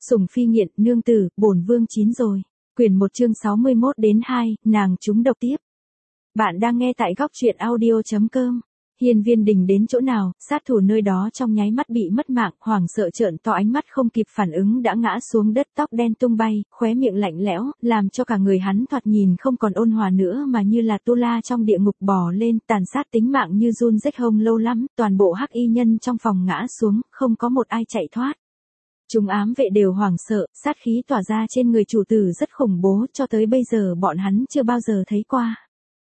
Sủng phi nghiện, nương tử, bổn vương chín rồi. Quyển 1 chương 61 đến 2, nàng trúng độc tiếp. Bạn đang nghe tại góc truyện audio.com. Hiên Viên Đình đến chỗ nào, sát thủ nơi đó trong nháy mắt bị mất mạng, hoảng sợ trợn to ánh mắt không kịp phản ứng đã ngã xuống đất, tóc đen tung bay, khóe miệng lạnh lẽo, làm cho cả người hắn thoạt nhìn không còn ôn hòa nữa mà như là tu la trong địa ngục bò lên, tàn sát tính mạng như run rết hông lâu lắm, toàn bộ hắc y nhân trong phòng ngã xuống, không có một ai chạy thoát. Chúng ám vệ đều hoảng sợ, sát khí tỏa ra trên người chủ tử rất khủng bố, cho tới bây giờ bọn hắn chưa bao giờ thấy qua.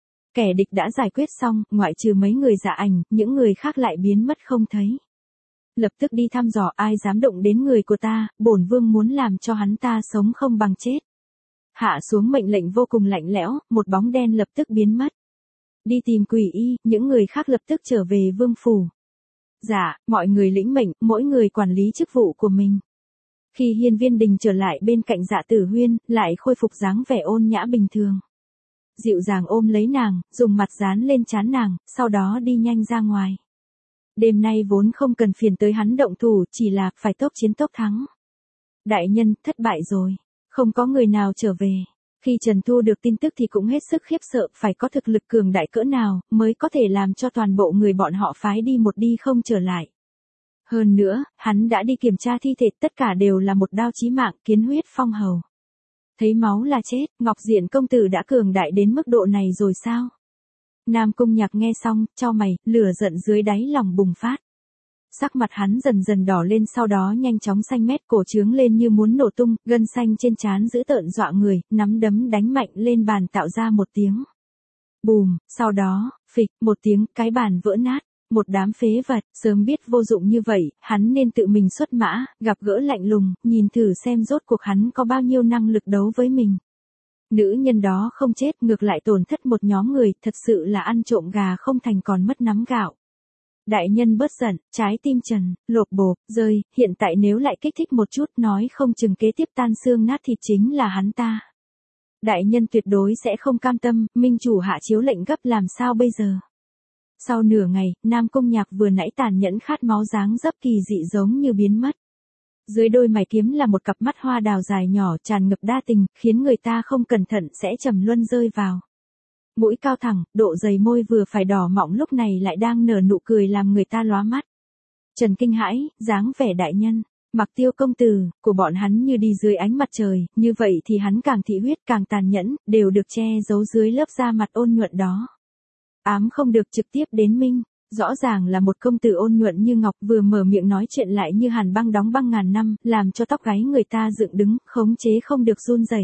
Kẻ địch đã giải quyết xong, ngoại trừ mấy người dạ ảnh, những người khác lại biến mất không thấy. Lập tức đi thăm dò, ai dám động đến người của ta, bổn vương muốn làm cho hắn ta sống không bằng chết. Hạ xuống mệnh lệnh vô cùng lạnh lẽo, một bóng đen lập tức biến mất. Đi tìm Quỷ Y, những người khác lập tức trở về vương phủ. Dạ, mọi người lĩnh mệnh, mỗi người quản lý chức vụ của mình. Khi Hiên Viên Đình trở lại bên cạnh Dạ Tử Huyên, lại khôi phục dáng vẻ ôn nhã bình thường. Dịu dàng ôm lấy nàng, dùng mặt dán lên trán nàng, sau đó đi nhanh ra ngoài. Đêm nay vốn không cần phiền tới hắn động thủ, chỉ là phải tốc chiến tốc thắng. Đại nhân, thất bại rồi. Không có người nào trở về. Khi Trần Thu được tin tức thì cũng hết sức khiếp sợ, phải có thực lực cường đại cỡ nào, mới có thể làm cho toàn bộ người bọn họ phái đi một đi không trở lại. Hơn nữa, hắn đã đi kiểm tra thi thể, tất cả đều là một đao chí mạng, kiến huyết phong hầu. Thấy máu là chết, Ngọc Diện công tử đã cường đại đến mức độ này rồi sao? Nam Cung Nhạc nghe xong, chau mày, lửa giận dưới đáy lòng bùng phát. Sắc mặt hắn dần dần đỏ lên, sau đó nhanh chóng xanh mét, cổ trướng lên như muốn nổ tung, gân xanh trên trán dữ tợn dọa người, nắm đấm đánh mạnh lên bàn tạo ra một tiếng bùm, sau đó, phịch, một tiếng, cái bàn vỡ nát. Một đám phế vật, sớm biết vô dụng như vậy, hắn nên tự mình xuất mã, gặp gỡ lạnh lùng, nhìn thử xem rốt cuộc hắn có bao nhiêu năng lực đấu với mình. Nữ nhân đó không chết, ngược lại tổn thất một nhóm người, thật sự là ăn trộm gà không thành còn mất nắm gạo. Đại nhân bớt giận, trái tim Trần, lột bột, rơi, hiện tại nếu lại kích thích một chút nói không chừng kế tiếp tan xương nát thịt chính là hắn ta. Đại nhân tuyệt đối sẽ không cam tâm, minh chủ hạ chiếu lệnh gấp làm sao bây giờ. Sau nửa ngày, Nam Cung Nhạc vừa nãy tàn nhẫn khát máu dáng dấp kỳ dị giống như biến mất. Dưới đôi mày kiếm là một cặp mắt hoa đào dài nhỏ tràn ngập đa tình, khiến người ta không cẩn thận sẽ trầm luân rơi vào. Mũi cao thẳng, độ dày môi vừa phải đỏ mọng lúc này lại đang nở nụ cười làm người ta lóa mắt. Trần kinh hãi, dáng vẻ đại nhân, Mặc Tiêu công tử, của bọn hắn như đi dưới ánh mặt trời, như vậy thì hắn càng thị huyết càng tàn nhẫn, đều được che giấu dưới lớp da mặt ôn nhuận đó. Ám không được trực tiếp đến minh, rõ ràng là một công tử ôn nhuận như ngọc vừa mở miệng nói chuyện lại như hàn băng đóng băng ngàn năm, làm cho tóc gáy người ta dựng đứng, khống chế không được run rẩy.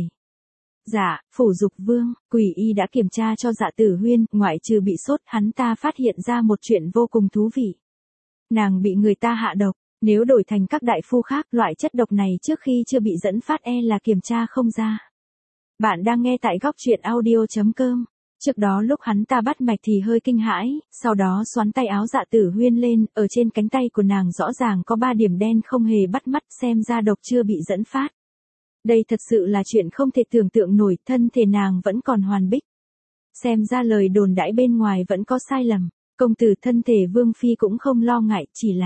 Dạ, phủ dục vương, Quỷ Y đã kiểm tra cho Dạ Tử Huyên, ngoại trừ bị sốt, hắn ta phát hiện ra một chuyện vô cùng thú vị. Nàng bị người ta hạ độc, nếu đổi thành các đại phu khác, loại chất độc này trước khi chưa bị dẫn phát là kiểm tra không ra. Bạn đang nghe tại góc truyện audio.com. Trước đó lúc hắn ta bắt mạch thì hơi kinh hãi, sau đó xoắn tay áo Dạ Tử Huyên lên, ở trên cánh tay của nàng rõ ràng có 3 điểm đen không hề bắt mắt, xem ra độc chưa bị dẫn phát. Đây thật sự là chuyện không thể tưởng tượng nổi, thân thể nàng vẫn còn hoàn bích. Xem ra lời đồn đãi bên ngoài vẫn có sai lầm, công tử thân thể Vương Phi cũng không lo ngại,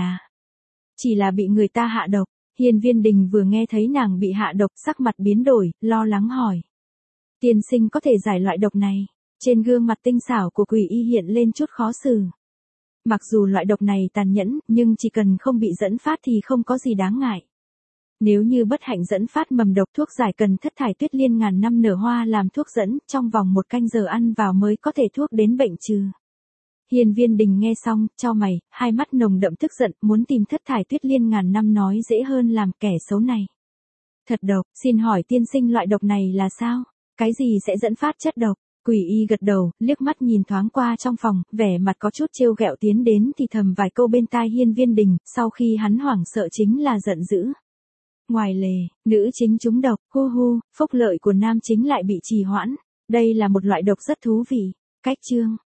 chỉ là bị người ta hạ độc. Hiên Viên Đình vừa nghe thấy nàng bị hạ độc, sắc mặt biến đổi, lo lắng hỏi. Tiên sinh có thể giải loại độc này? Trên gương mặt tinh xảo của Quỷ Y hiện lên chút khó xử. Mặc dù loại độc này tàn nhẫn, nhưng chỉ cần không bị dẫn phát thì không có gì đáng ngại. Nếu như bất hạnh dẫn phát mầm độc, thuốc giải cần thất thải tuyết liên ngàn năm nở hoa làm thuốc dẫn, trong vòng 1 canh giờ ăn vào mới có thể thuốc đến bệnh trừ. Hiên Viên Đình nghe xong, chau mày, hai mắt nồng đậm tức giận, muốn tìm thất thải tuyết liên ngàn năm nói dễ hơn làm kẻ xấu này. Thật độc, xin hỏi tiên sinh loại độc này là sao? Cái gì sẽ dẫn phát chất độc? Quỷ Y gật đầu, liếc mắt nhìn thoáng qua trong phòng, vẻ mặt có chút trêu ghẹo tiến đến thì thầm vài câu bên tai Hiên Viên Đình, sau khi hắn hoảng sợ chính là giận dữ. Ngoài lề, nữ chính trúng độc, hu hu, phúc lợi của nam chính lại bị trì hoãn. Đây là một loại độc rất thú vị. Cách chương